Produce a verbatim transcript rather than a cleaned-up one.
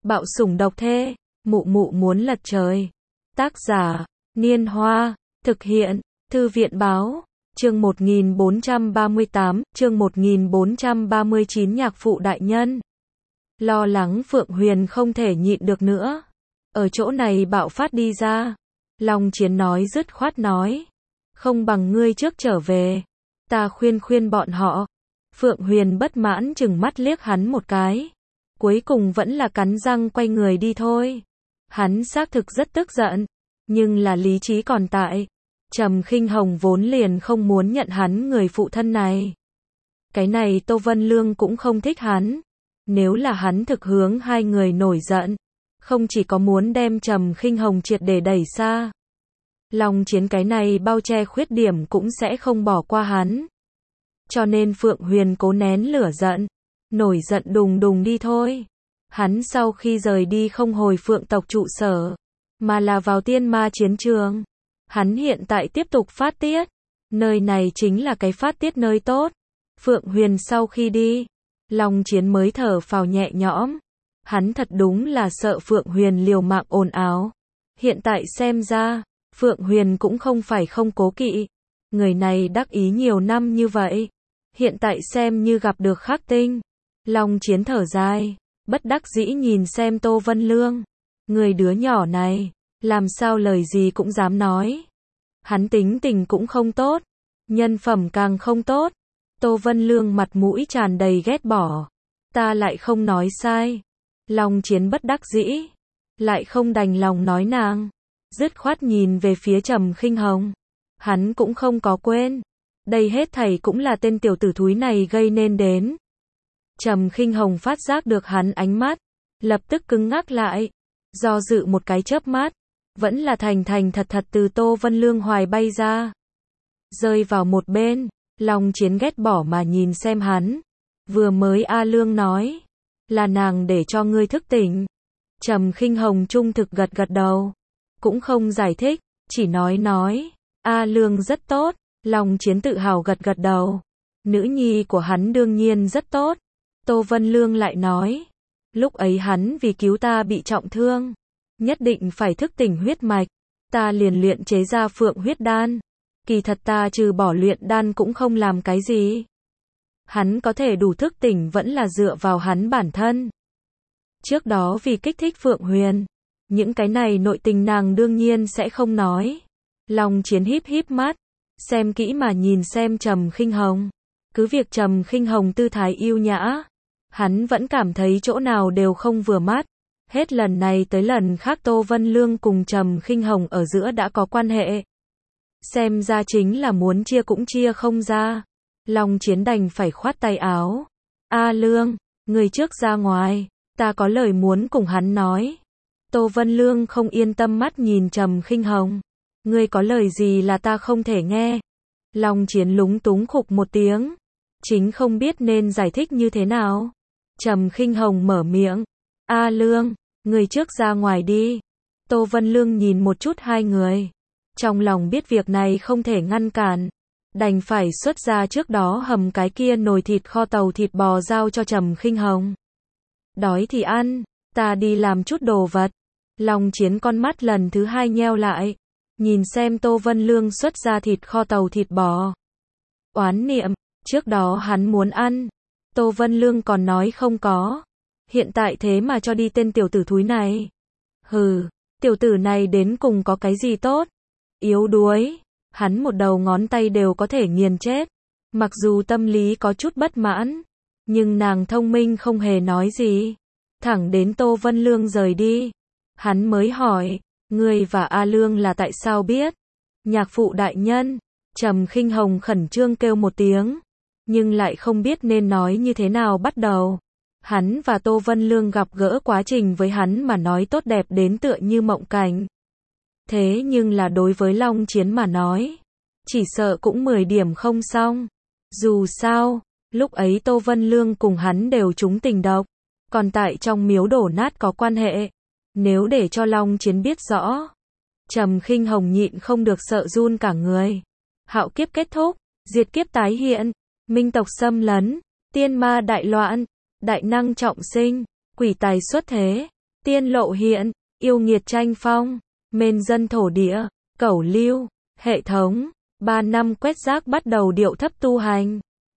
Bạo sủng độc thê, mụ mụ muốn lật trời. Tác giả, Niên Hoa, thực hiện, Thư viện báo, chương một nghìn bốn trăm ba mươi tám, chương một nghìn bốn trăm ba mươi chín nhạc phụ đại nhân. Lo lắng Phượng Huyền không thể nhịn được nữa. Ở chỗ này bạo phát đi ra. Long Chiến nói dứt khoát nói. Không bằng ngươi trước trở về. Ta khuyên khuyên bọn họ. Phượng Huyền bất mãn chừng mắt liếc hắn một cái. Cuối cùng vẫn là cắn răng quay người đi thôi. Hắn xác thực rất tức giận. Nhưng là lý trí còn tại. Trầm Khinh Hồng vốn liền không muốn nhận hắn người phụ thân này. Cái này Tô Vân Lương cũng không thích hắn. Nếu là hắn thực hướng hai người nổi giận. Không chỉ có muốn đem Trầm Khinh Hồng triệt để đẩy xa. Long Chiến cái này bao che khuyết điểm cũng sẽ không bỏ qua hắn. Cho nên Phượng Huyền cố nén lửa giận. Nổi giận đùng đùng đi thôi. Hắn sau khi rời đi không hồi Phượng tộc trụ sở. Mà là vào tiên ma chiến trường. Hắn hiện tại tiếp tục phát tiết. Nơi này chính là cái phát tiết nơi tốt. Phượng Huyền sau khi đi. Long Chiến mới thở phào nhẹ nhõm. Hắn thật đúng là sợ Phượng Huyền liều mạng ồn ào. Hiện tại xem ra, Phượng Huyền cũng không phải không cố kỵ. Người này đắc ý nhiều năm như vậy. Hiện tại xem như gặp được khắc tinh. Long Chiến thở dài, bất đắc dĩ nhìn xem Tô Vân Lương. Người đứa nhỏ này, làm sao lời gì cũng dám nói. Hắn tính tình cũng không tốt, nhân phẩm càng không tốt. Tô Vân Lương mặt mũi tràn đầy ghét bỏ. Ta lại không nói sai. Long Chiến bất đắc dĩ, lại không đành lòng nói nàng. Dứt khoát nhìn về phía Trầm Khinh Hồng. Hắn cũng không có quên. Đây hết thảy cũng là tên tiểu tử thúi này gây nên đến. Trầm Khinh Hồng phát giác được hắn ánh mắt. Lập tức cứng ngắc lại. Do dự một cái chớp mắt. Vẫn là thành thành thật thật từ Tô Vân Lương hoài bay ra. Rơi vào một bên. Long Chiến ghét bỏ mà nhìn xem hắn. Vừa mới A Lương nói. Là nàng để cho ngươi thức tỉnh. Trầm Khinh Hồng trung thực gật gật đầu. Cũng không giải thích. Chỉ nói nói. A Lương rất tốt. Long Chiến tự hào gật gật đầu. Nữ nhi của hắn đương nhiên rất tốt. Tô Vân Lương lại nói. Lúc ấy hắn vì cứu ta bị trọng thương. Nhất định phải thức tỉnh huyết mạch. Ta liền luyện chế ra phượng huyết đan. Kỳ thật ta trừ bỏ luyện đan cũng không làm cái gì. Hắn có thể đủ thức tỉnh vẫn là dựa vào hắn bản thân. Trước đó vì kích thích Phượng Huyền. Những cái này nội tình nàng đương nhiên sẽ không nói. Long Chiến híp híp mắt. Xem kỹ mà nhìn xem Trầm Khinh Hồng. Cứ việc Trầm Khinh Hồng tư thái yêu nhã. Hắn vẫn cảm thấy chỗ nào đều không vừa mắt. Hết lần này tới lần khác Tô Vân Lương cùng Trầm Khinh Hồng ở giữa đã có quan hệ. Xem ra chính là muốn chia cũng chia không ra. Long Chiến đành phải khoát tay áo. A Lương, người trước ra ngoài. Ta có lời muốn cùng hắn nói. Tô Vân Lương không yên tâm mắt nhìn Trầm Khinh Hồng. Ngươi có lời gì là ta không thể nghe. Long Chiến lúng túng khục một tiếng. Chính không biết nên giải thích như thế nào. Trầm Khinh Hồng mở miệng. A Lương, người trước ra ngoài đi. Tô Vân Lương nhìn một chút hai người. Trong lòng biết việc này không thể ngăn cản. Đành phải xuất ra trước đó hầm cái kia nồi thịt kho tàu thịt bò giao cho Trầm Khinh Hồng. Đói thì ăn, ta đi làm chút đồ vật. Long Chiến con mắt lần thứ hai nheo lại. Nhìn xem Tô Vân Lương xuất ra thịt kho tàu thịt bò. Oán niệm, trước đó hắn muốn ăn. Tô Vân Lương còn nói không có. Hiện tại thế mà cho đi tên tiểu tử thúi này. Hừ, tiểu tử này đến cùng có cái gì tốt? Yếu đuối. Hắn một đầu ngón tay đều có thể nghiền chết. Mặc dù tâm lý có chút bất mãn. Nhưng nàng thông minh không hề nói gì. Thẳng đến Tô Vân Lương rời đi. Hắn mới hỏi. Ngươi và A Lương là tại sao biết? Nhạc phụ đại nhân. Trầm Khinh Hồng khẩn trương kêu một tiếng. Nhưng lại không biết nên nói như thế nào bắt đầu. Hắn và Tô Vân Lương gặp gỡ quá trình với hắn mà nói tốt đẹp đến tựa như mộng cảnh. Thế nhưng là đối với Long Chiến mà nói. Chỉ sợ cũng mười điểm không xong. Dù sao, lúc ấy Tô Vân Lương cùng hắn đều trúng tình độc. Còn tại trong miếu đổ nát có quan hệ. Nếu để cho Long Chiến biết rõ. Trầm Khinh Hồng nhịn không được sợ run cả người. Hạo kiếp kết thúc, diệt kiếp tái hiện, minh tộc xâm lấn, tiên ma đại loạn, đại năng trọng sinh, quỷ tài xuất thế. tiên lộ hiện, yêu nghiệt tranh phong, mên dân thổ địa, cẩu lưu, hệ thống, ba năm quét rác bắt đầu điệu thấp tu hành.